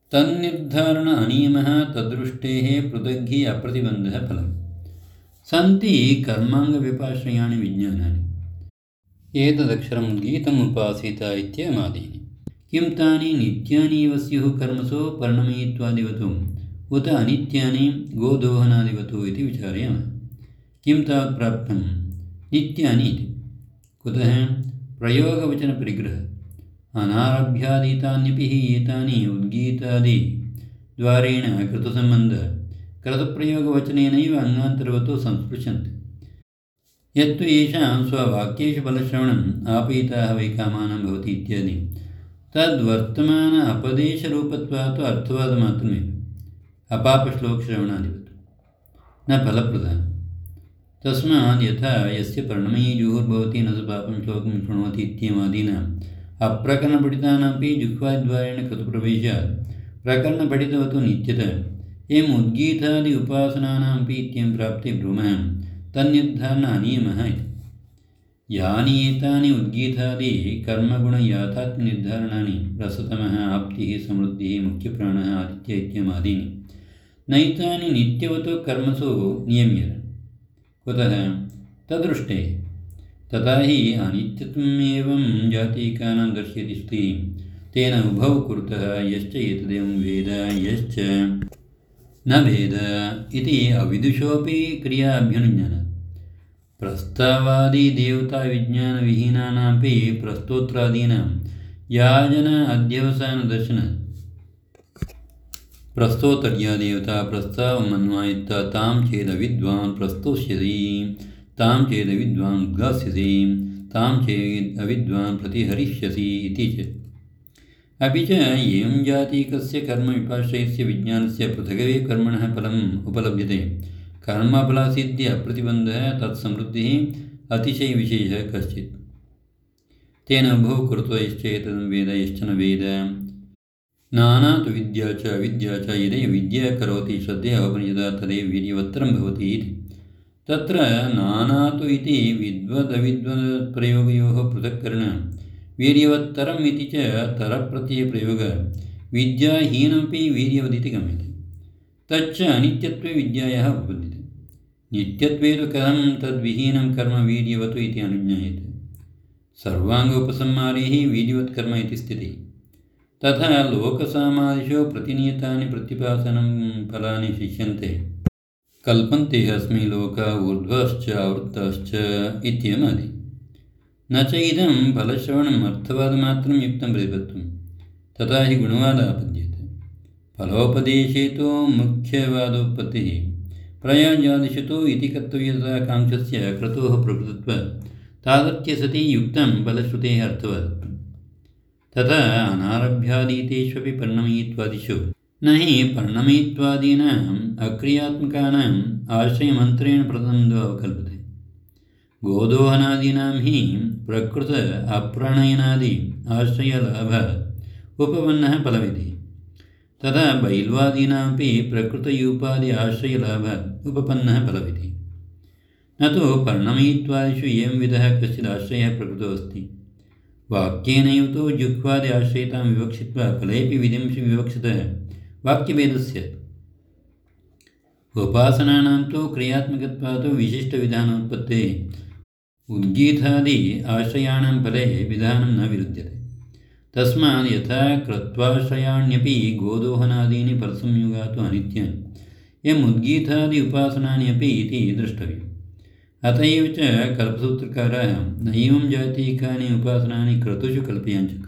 तन्निर्धारण अनियमः तद्दृष्टेः पृथग्हि अप्रतिबन्धः फलम्। सन्ति कर्माङ्गव्यपाश्रयाणि विज्ञानानि एतदक्षरं गीतम् उपासीत इत्यमादीनि। किं तानि नित्यानि एव स्युः कर्मसु पर्णमयित्वादिवतु उत अनित्यानि गोदोहनादिवतु इति विचारयामः। किं तावत् प्राप्तं नित्यानि इति। कुतः प्रयोगवचनपरिग्रहः अनारभ्यादीतान्यपि हि एतानि उद्गीतादिद्वारेण कृतसम्बन्धः कृतप्रयोगवचनेनैव अङ्गान्तरवतो संस्पृशन्ति। यत्तु येषां स्ववाक्येषु फलश्रवणम् आपयिताः वै कामानां भवति इत्यादि तद्वर्तमान अपदेशरूपत्वात् अर्थवादमात्रमेव अपापश्लोकश्रवणादिवत् न फलप्रदानं। तस्मात् यथा यस्य पर्णमयी जुहुर्भवति न स पापं श्लोकं शृणोति इत्येमादीनाम् अप्रकरणपठितानामपि जिह्वाद्वारेण कृतप्रवेशात् प्रकरणपठितवतो नित्यतः एवम् उद्गीतादि उपासनानामपि इत्येवं प्राप्ते ब्रूमः तन्निर्धारण अनियमः इति। यानि एतानि उद्गीतादि कर्मगुणयाथात्म्यनिर्धारणानि रसतमः आप्तिः समृद्धिः मुख्यप्राणः आदित्य इत्येमादीनि नैतानि नित्यवतो कर्मसु नियम्येत। कुतः तदृष्टे तथा हि अनित्यत्वमेवं जातीकानां दर्शयति स्तुतिः तेन उभौ कुरुतः यश्च एतदेवं वेद यश्च न वेद इति अविदुषोऽपि क्रिया अभ्युनुज्ञानात्। प्रस्तावादिदेवताविज्ञानविहीनानामपि प्रस्तोत्रादीनां याजन अध्यवसानदर्शनात् प्रस्तोतर्या देवता प्रस्तावमन्वायित्वा तां चेदविद्वान् प्रस्तोष्यति तां चेदविद्वान् उद्गास्यसि तां चेदविद्वान् प्रतिहरिष्यसि इति च। अपि च एवं जातीकस्य कर्मविपाश्रयस्य विज्ञानस्य पृथगेव कर्मणः फलम् उपलभ्यते कर्मफलसिद्धि अप्रतिबन्धः तत्समृद्धिः अतिशयविशेषः कश्चित्। तेन उभौ कृत्वा यश्चेतदं वेद यश्च न वेद नाना तु विद्या च अविद्या च यदैव विद्या करोति श्रद्धया उपनिषदा तदैव वीर्यवत्तरं भवति इति। तत्र नाना तु इति विद्वदविद्वत्प्रयोगयोः पृथक्करणं वीर्यवत्तरम् इति च तरप्रत्ययप्रयोगः विद्याहीनमपि वीर्यवदिति गम्यते। तच्च अनित्यत्वे विद्यायाः उपपद्यते। नित्यत्वे तु कथं तद्विहीनं कर्म वीर्यवत् इति अनुज्ञायते। सर्वाङ्गोपसंहारे हि वीर्यवत्कर्म इति स्थितिः। तथा लोकसामादिषु प्रतिनियतानि प्रतिपासनं फलानि शिष्यन्ते कल्पन्ते अस्मै लोका ऊर्ध्वश्च आवृत्तश्च इत्येमादि। न च इदं फलश्रवणम् अर्थवादमात्रं युक्तं प्रतिपत्तं तथा हि गुणवादापद्यते। फलोपदेशे तु मुख्यवादोत्पत्तिः प्रयाजादिषु तु इति कर्तव्यताकाङ्क्षस्य क्रतोः प्रकृतत्वात् तादृत्य सति युक्तं फलश्रुतेः अर्थवादत्वम्। तथा अनारभ्यादीतेष्वपि पर्णमयित्वादिषु न हि पर्णमयित्वादीनाम् अक्रियात्मकानाम् आश्रयमन्त्रेण प्रथमं अवकल्पते। गोदोहनादीनां हि प्रकृत अप्रणयनादि आश्रयलाभात् उपपन्नः फलविधिः। तथा बैल्वादीनामपि प्रकृतयूपादि आश्रयलाभात् उपपन्नः फलविधिः। न तु पर्णमयित्वादिषु एवं विधः कश्चित् आश्रयः प्रकृतो अस्ति। वाक्येनैव तु जिह्वादि आश्रयतां विवक्षित्वा फलेऽपि विधिं विवक्षितः वाक्यभेदः स्यात्। उपासनानां तु क्रियात्मकत्वात् विशिष्टविधानोत्पत्तेः उद्गीतादि आश्रयाणां फले विधानं न विरुध्यते। तस्मात् यथा कृत्वाश्रयाण्यपि गोदोहनादीनि फलसंयोगात् अनित्यानि एवम् उद्गीतादि उपासनानि अपि इति द्रष्टव्यम्। अत एव च कल्पसूत्रकाराः नैवं जातीकानि उपासनानि क्रतुषु कल्पयञ्चकार।